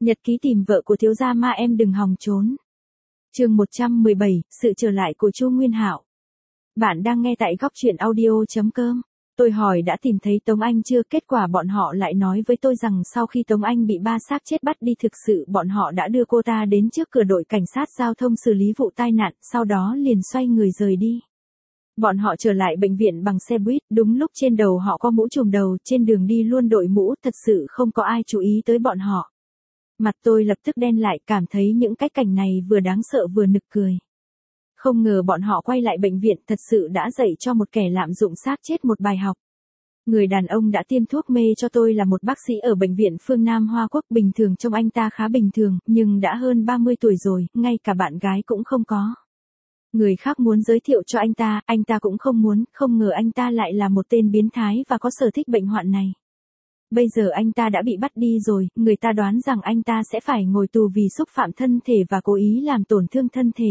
Nhật ký tìm vợ của thiếu gia ma em đừng hòng trốn. Chương 117, sự trở lại của Chu Nguyên Hạo. Bạn đang nghe tại góc truyện audio.com. Tôi hỏi đã tìm thấy Tống Anh chưa, kết quả bọn họ lại nói với tôi rằng sau khi Tống Anh bị ba xác chết bắt đi, thực sự bọn họ đã đưa cô ta đến trước cửa đội cảnh sát giao thông xử lý vụ tai nạn, sau đó liền xoay người rời đi. Bọn họ trở lại bệnh viện bằng xe buýt, đúng lúc trên đầu họ có mũ trùm đầu, trên đường đi luôn đội mũ, thật sự không có ai chú ý tới bọn họ. Mặt tôi lập tức đen lại, cảm thấy những cái cảnh này vừa đáng sợ vừa nực cười. Không ngờ bọn họ quay lại bệnh viện thật sự đã dạy cho một kẻ lạm dụng xác chết một bài học. Người đàn ông đã tiêm thuốc mê cho tôi là một bác sĩ ở bệnh viện Phương Nam Hoa Quốc, bình thường trông anh ta khá bình thường, nhưng đã hơn 30 tuổi rồi, ngay cả bạn gái cũng không có. Người khác muốn giới thiệu cho anh ta cũng không muốn, không ngờ anh ta lại là một tên biến thái và có sở thích bệnh hoạn này. Bây giờ anh ta đã bị bắt đi rồi, người ta đoán rằng anh ta sẽ phải ngồi tù vì xúc phạm thân thể và cố ý làm tổn thương thân thể.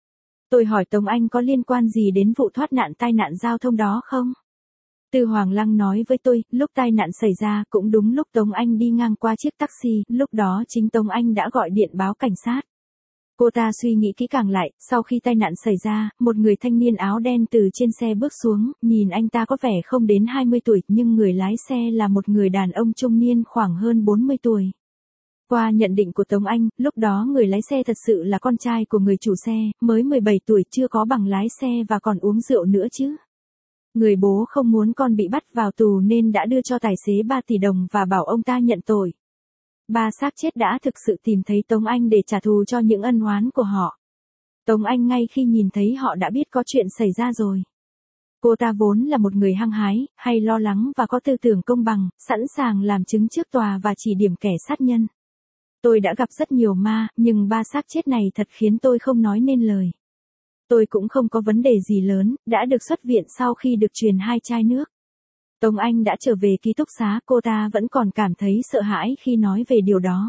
Tôi hỏi Tống Anh có liên quan gì đến vụ thoát nạn tai nạn giao thông đó không? Từ Hoàng Lăng nói với tôi, lúc tai nạn xảy ra cũng đúng lúc Tống Anh đi ngang qua chiếc taxi, lúc đó chính Tống Anh đã gọi điện báo cảnh sát. Cô ta suy nghĩ kỹ càng lại, sau khi tai nạn xảy ra, một người thanh niên áo đen từ trên xe bước xuống, nhìn anh ta có vẻ không đến 20 tuổi, nhưng người lái xe là một người đàn ông trung niên khoảng hơn 40 tuổi. Qua nhận định của Tống Anh, lúc đó người lái xe thật sự là con trai của người chủ xe, mới 17 tuổi, chưa có bằng lái xe và còn uống rượu nữa chứ. Người bố không muốn con bị bắt vào tù nên đã đưa cho tài xế 3 tỷ đồng và bảo ông ta nhận tội. Ba xác chết đã thực sự tìm thấy Tống Anh để trả thù cho những ân oán của họ. Tống Anh ngay khi nhìn thấy họ đã biết có chuyện xảy ra rồi. Cô ta vốn là một người hăng hái, hay lo lắng và có tư tưởng công bằng, sẵn sàng làm chứng trước tòa và chỉ điểm kẻ sát nhân. Tôi đã gặp rất nhiều ma, nhưng ba xác chết này thật khiến tôi không nói nên lời. Tôi cũng không có vấn đề gì lớn, đã được xuất viện sau khi được truyền 2 chai nước. Tống Anh đã trở về ký túc xá, cô ta vẫn còn cảm thấy sợ hãi khi nói về điều đó.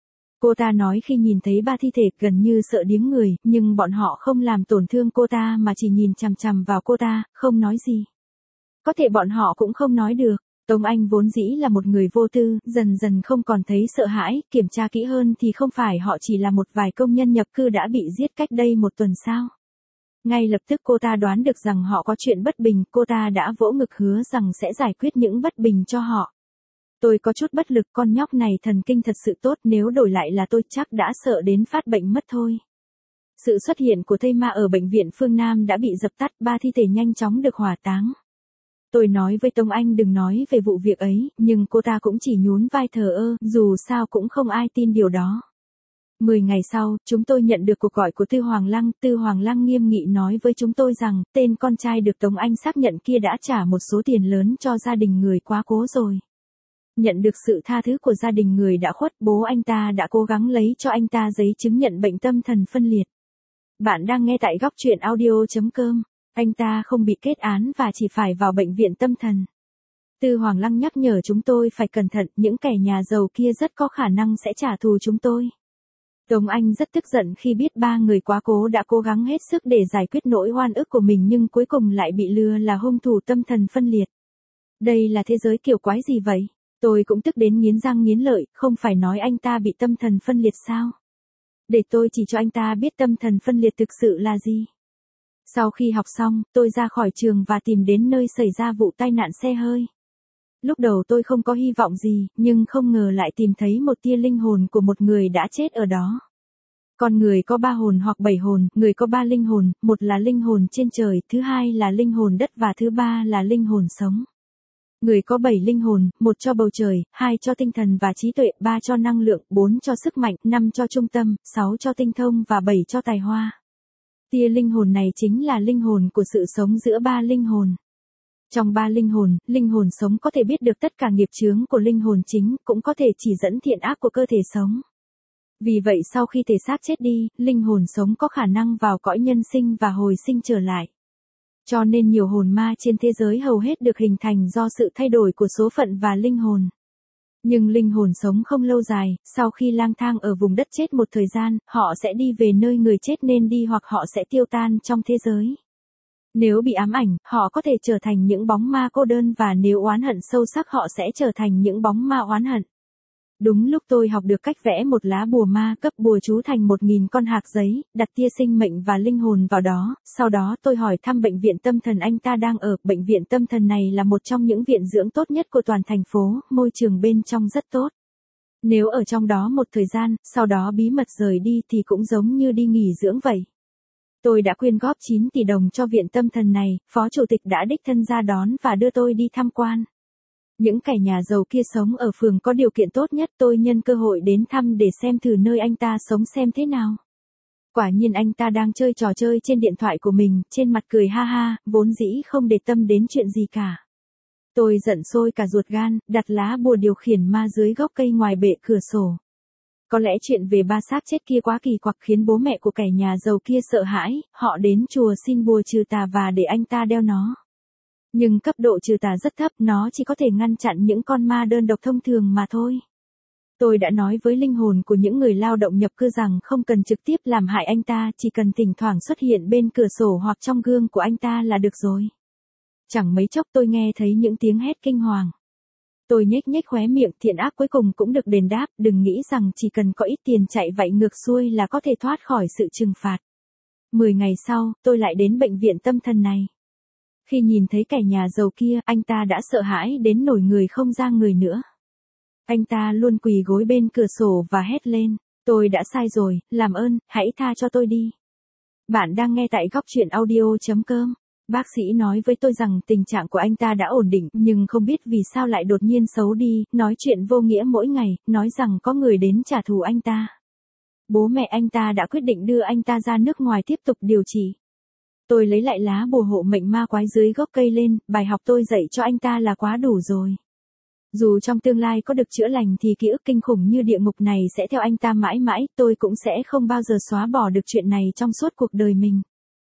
Cô ta nói khi nhìn thấy 3 thi thể gần như sợ điếng người, nhưng bọn họ không làm tổn thương cô ta mà chỉ nhìn chằm chằm vào cô ta, không nói gì. Có thể bọn họ cũng không nói được. Tống Anh vốn dĩ là một người vô tư, dần dần không còn thấy sợ hãi, kiểm tra kỹ hơn thì không phải họ chỉ là một vài công nhân nhập cư đã bị giết cách đây 1 tuần sao. Ngay lập tức cô ta đoán được rằng họ có chuyện bất bình, cô ta đã vỗ ngực hứa rằng sẽ giải quyết những bất bình cho họ. Tôi có chút bất lực, con nhóc này thần kinh thật sự tốt, nếu đổi lại là tôi chắc đã sợ đến phát bệnh mất thôi. Sự xuất hiện của thây ma ở bệnh viện Phương Nam đã bị dập tắt, 3 thi thể nhanh chóng được hỏa táng. Tôi nói với Tống Anh đừng nói về vụ việc ấy, nhưng cô ta cũng chỉ nhún vai thờ ơ, dù sao cũng không ai tin điều đó. 10 ngày sau, chúng tôi nhận được cuộc gọi của Tư Hoàng Lăng nghiêm nghị nói với chúng tôi rằng, tên con trai được Tống Anh xác nhận kia đã trả một số tiền lớn cho gia đình người quá cố rồi. Nhận được sự tha thứ của gia đình người đã khuất, bố anh ta đã cố gắng lấy cho anh ta giấy chứng nhận bệnh tâm thần phân liệt. Bạn đang nghe tại góc truyện audio.com. Anh ta không bị kết án và chỉ phải vào bệnh viện tâm thần. Tư Hoàng Lăng nhắc nhở chúng tôi phải cẩn thận, những kẻ nhà giàu kia rất có khả năng sẽ trả thù chúng tôi. Tống Anh rất tức giận khi biết 3 người quá cố đã cố gắng hết sức để giải quyết nỗi oan ức của mình nhưng cuối cùng lại bị lừa là hung thủ tâm thần phân liệt. Đây là thế giới kiểu quái gì vậy? Tôi cũng tức đến nghiến răng nghiến lợi, không phải nói anh ta bị tâm thần phân liệt sao? Để tôi chỉ cho anh ta biết tâm thần phân liệt thực sự là gì. Sau khi học xong, tôi ra khỏi trường và tìm đến nơi xảy ra vụ tai nạn xe hơi. Lúc đầu tôi không có hy vọng gì, nhưng không ngờ lại tìm thấy một tia linh hồn của một người đã chết ở đó. Con người có 3 hồn hoặc 7 hồn, người có 3 linh hồn, một là linh hồn trên trời, thứ hai là linh hồn đất và thứ ba là linh hồn sống. Người có 7 linh hồn, 1 cho bầu trời, 2 cho tinh thần và trí tuệ, 3 cho năng lượng, 4 cho sức mạnh, 5 cho trung tâm, 6 cho tinh thông và 7 cho tài hoa. Tia linh hồn này chính là linh hồn của sự sống giữa 3 linh hồn. Trong 3 linh hồn sống có thể biết được tất cả nghiệp chướng của linh hồn chính, cũng có thể chỉ dẫn thiện ác của cơ thể sống. Vì vậy sau khi thể xác chết đi, linh hồn sống có khả năng vào cõi nhân sinh và hồi sinh trở lại. Cho nên nhiều hồn ma trên thế giới hầu hết được hình thành do sự thay đổi của số phận và linh hồn. Nhưng linh hồn sống không lâu dài, sau khi lang thang ở vùng đất chết một thời gian, họ sẽ đi về nơi người chết nên đi hoặc họ sẽ tiêu tan trong thế giới. Nếu bị ám ảnh, họ có thể trở thành những bóng ma cô đơn và nếu oán hận sâu sắc họ sẽ trở thành những bóng ma oán hận. Đúng lúc tôi học được cách vẽ một lá bùa ma cấp bùa chú thành 1.000 con hạc giấy, đặt tia sinh mệnh và linh hồn vào đó, sau đó tôi hỏi thăm bệnh viện tâm thần anh ta đang ở. Bệnh viện tâm thần này là một trong những viện dưỡng tốt nhất của toàn thành phố, môi trường bên trong rất tốt. Nếu ở trong đó một thời gian, sau đó bí mật rời đi thì cũng giống như đi nghỉ dưỡng vậy. Tôi đã quyên góp 9 tỷ đồng cho viện tâm thần này, phó chủ tịch đã đích thân ra đón và đưa tôi đi tham quan. Những kẻ nhà giàu kia sống ở phường có điều kiện tốt nhất, tôi nhân cơ hội đến thăm để xem thử nơi anh ta sống xem thế nào. Quả nhiên anh ta đang chơi trò chơi trên điện thoại của mình, trên mặt cười ha ha, vốn dĩ không để tâm đến chuyện gì cả. Tôi giận sôi cả ruột gan, đặt lá bùa điều khiển ma dưới gốc cây ngoài bệ cửa sổ. Có lẽ chuyện về ba xác chết kia quá kỳ quặc khiến bố mẹ của kẻ nhà giàu kia sợ hãi, họ đến chùa xin bùa trừ tà và để anh ta đeo nó. Nhưng cấp độ trừ tà rất thấp, nó chỉ có thể ngăn chặn những con ma đơn độc thông thường mà thôi. Tôi đã nói với linh hồn của những người lao động nhập cư rằng không cần trực tiếp làm hại anh ta, chỉ cần thỉnh thoảng xuất hiện bên cửa sổ hoặc trong gương của anh ta là được rồi. Chẳng mấy chốc tôi nghe thấy những tiếng hét kinh hoàng. Tôi nhếch nhếch khóe miệng, thiện ác cuối cùng cũng được đền đáp, đừng nghĩ rằng chỉ cần có ít tiền chạy vạy ngược xuôi là có thể thoát khỏi sự trừng phạt. 10 ngày sau, tôi lại đến bệnh viện tâm thần này. Khi nhìn thấy kẻ nhà giàu kia, anh ta đã sợ hãi đến nổi người không ra người nữa. Anh ta luôn quỳ gối bên cửa sổ và hét lên, tôi đã sai rồi, làm ơn, hãy tha cho tôi đi. Bạn đang nghe tại góc truyện audio.com. Bác sĩ nói với tôi rằng tình trạng của anh ta đã ổn định, nhưng không biết vì sao lại đột nhiên xấu đi, nói chuyện vô nghĩa mỗi ngày, nói rằng có người đến trả thù anh ta. Bố mẹ anh ta đã quyết định đưa anh ta ra nước ngoài tiếp tục điều trị. Tôi lấy lại lá bùa hộ mệnh ma quái dưới gốc cây lên, bài học tôi dạy cho anh ta là quá đủ rồi. Dù trong tương lai có được chữa lành thì ký ức kinh khủng như địa ngục này sẽ theo anh ta mãi mãi, tôi cũng sẽ không bao giờ xóa bỏ được chuyện này trong suốt cuộc đời mình.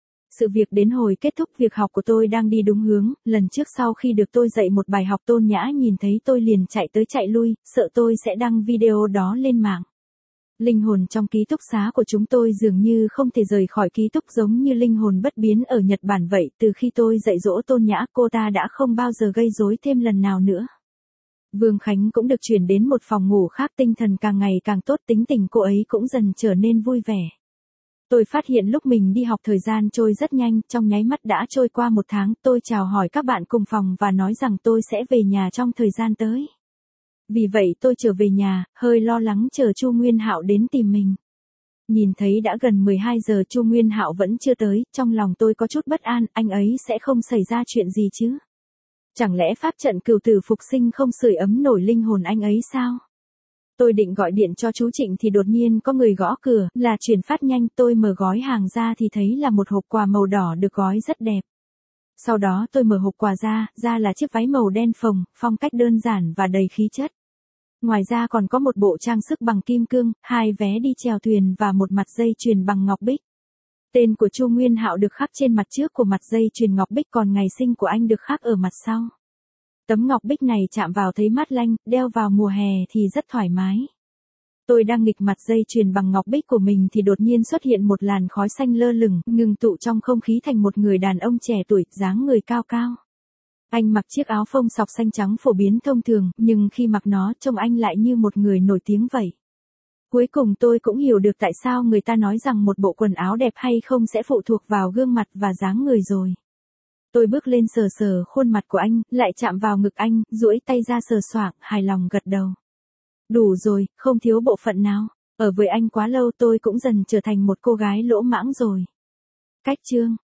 Sự việc đến hồi kết thúc việc học của tôi đang đi đúng hướng, lần trước sau khi được tôi dạy một bài học Tôn Nhã nhìn thấy tôi liền chạy tới chạy lui, sợ tôi sẽ đăng video đó lên mạng. Linh hồn trong ký túc xá của chúng tôi dường như không thể rời khỏi ký túc giống như linh hồn bất biến ở Nhật Bản vậy, từ khi tôi dạy dỗ Tôn Nhã cô ta đã không bao giờ gây rối thêm lần nào nữa. Vương Khánh cũng được chuyển đến một phòng ngủ khác, tinh thần càng ngày càng tốt, tính tình cô ấy cũng dần trở nên vui vẻ. Tôi phát hiện lúc mình đi học thời gian trôi rất nhanh, trong nháy mắt đã trôi qua 1 tháng, tôi chào hỏi các bạn cùng phòng và nói rằng tôi sẽ về nhà trong thời gian tới. Vì vậy tôi trở về nhà, hơi lo lắng chờ Chu Nguyên Hạo đến tìm mình. Nhìn thấy đã gần 12 giờ Chu Nguyên Hạo vẫn chưa tới, trong lòng tôi có chút bất an, anh ấy sẽ không xảy ra chuyện gì chứ? Chẳng lẽ pháp trận cửu tử phục sinh không sưởi ấm nổi linh hồn anh ấy sao? Tôi định gọi điện cho chú Trịnh thì đột nhiên có người gõ cửa, là chuyển phát nhanh, tôi mở gói hàng ra thì thấy là một hộp quà màu đỏ được gói rất đẹp. Sau đó tôi mở hộp quà ra là chiếc váy màu đen phồng, phong cách đơn giản và đầy khí chất. Ngoài ra còn có một bộ trang sức bằng kim cương, 2 vé đi chèo thuyền và một mặt dây chuyền bằng ngọc bích. Tên của Chu Nguyên Hạo được khắc trên mặt trước của mặt dây chuyền ngọc bích, còn ngày sinh của anh được khắc ở mặt sau. Tấm ngọc bích này chạm vào thấy mát lanh, đeo vào mùa hè thì rất thoải mái. Tôi đang nghịch mặt dây chuyền bằng ngọc bích của mình thì đột nhiên xuất hiện một làn khói xanh lơ lửng, ngưng tụ trong không khí thành một người đàn ông trẻ tuổi, dáng người cao cao. Anh mặc chiếc áo phông sọc xanh trắng phổ biến thông thường, nhưng khi mặc nó trông anh lại như một người nổi tiếng vậy. Cuối cùng tôi cũng hiểu được tại sao người ta nói rằng một bộ quần áo đẹp hay không sẽ phụ thuộc vào gương mặt và dáng người rồi. Tôi bước lên sờ sờ khuôn mặt của anh, lại chạm vào ngực anh, duỗi tay ra sờ soạng, hài lòng gật đầu. Đủ rồi, không thiếu bộ phận nào. Ở với anh quá lâu tôi cũng dần trở thành một cô gái lỗ mãng rồi. Cách chương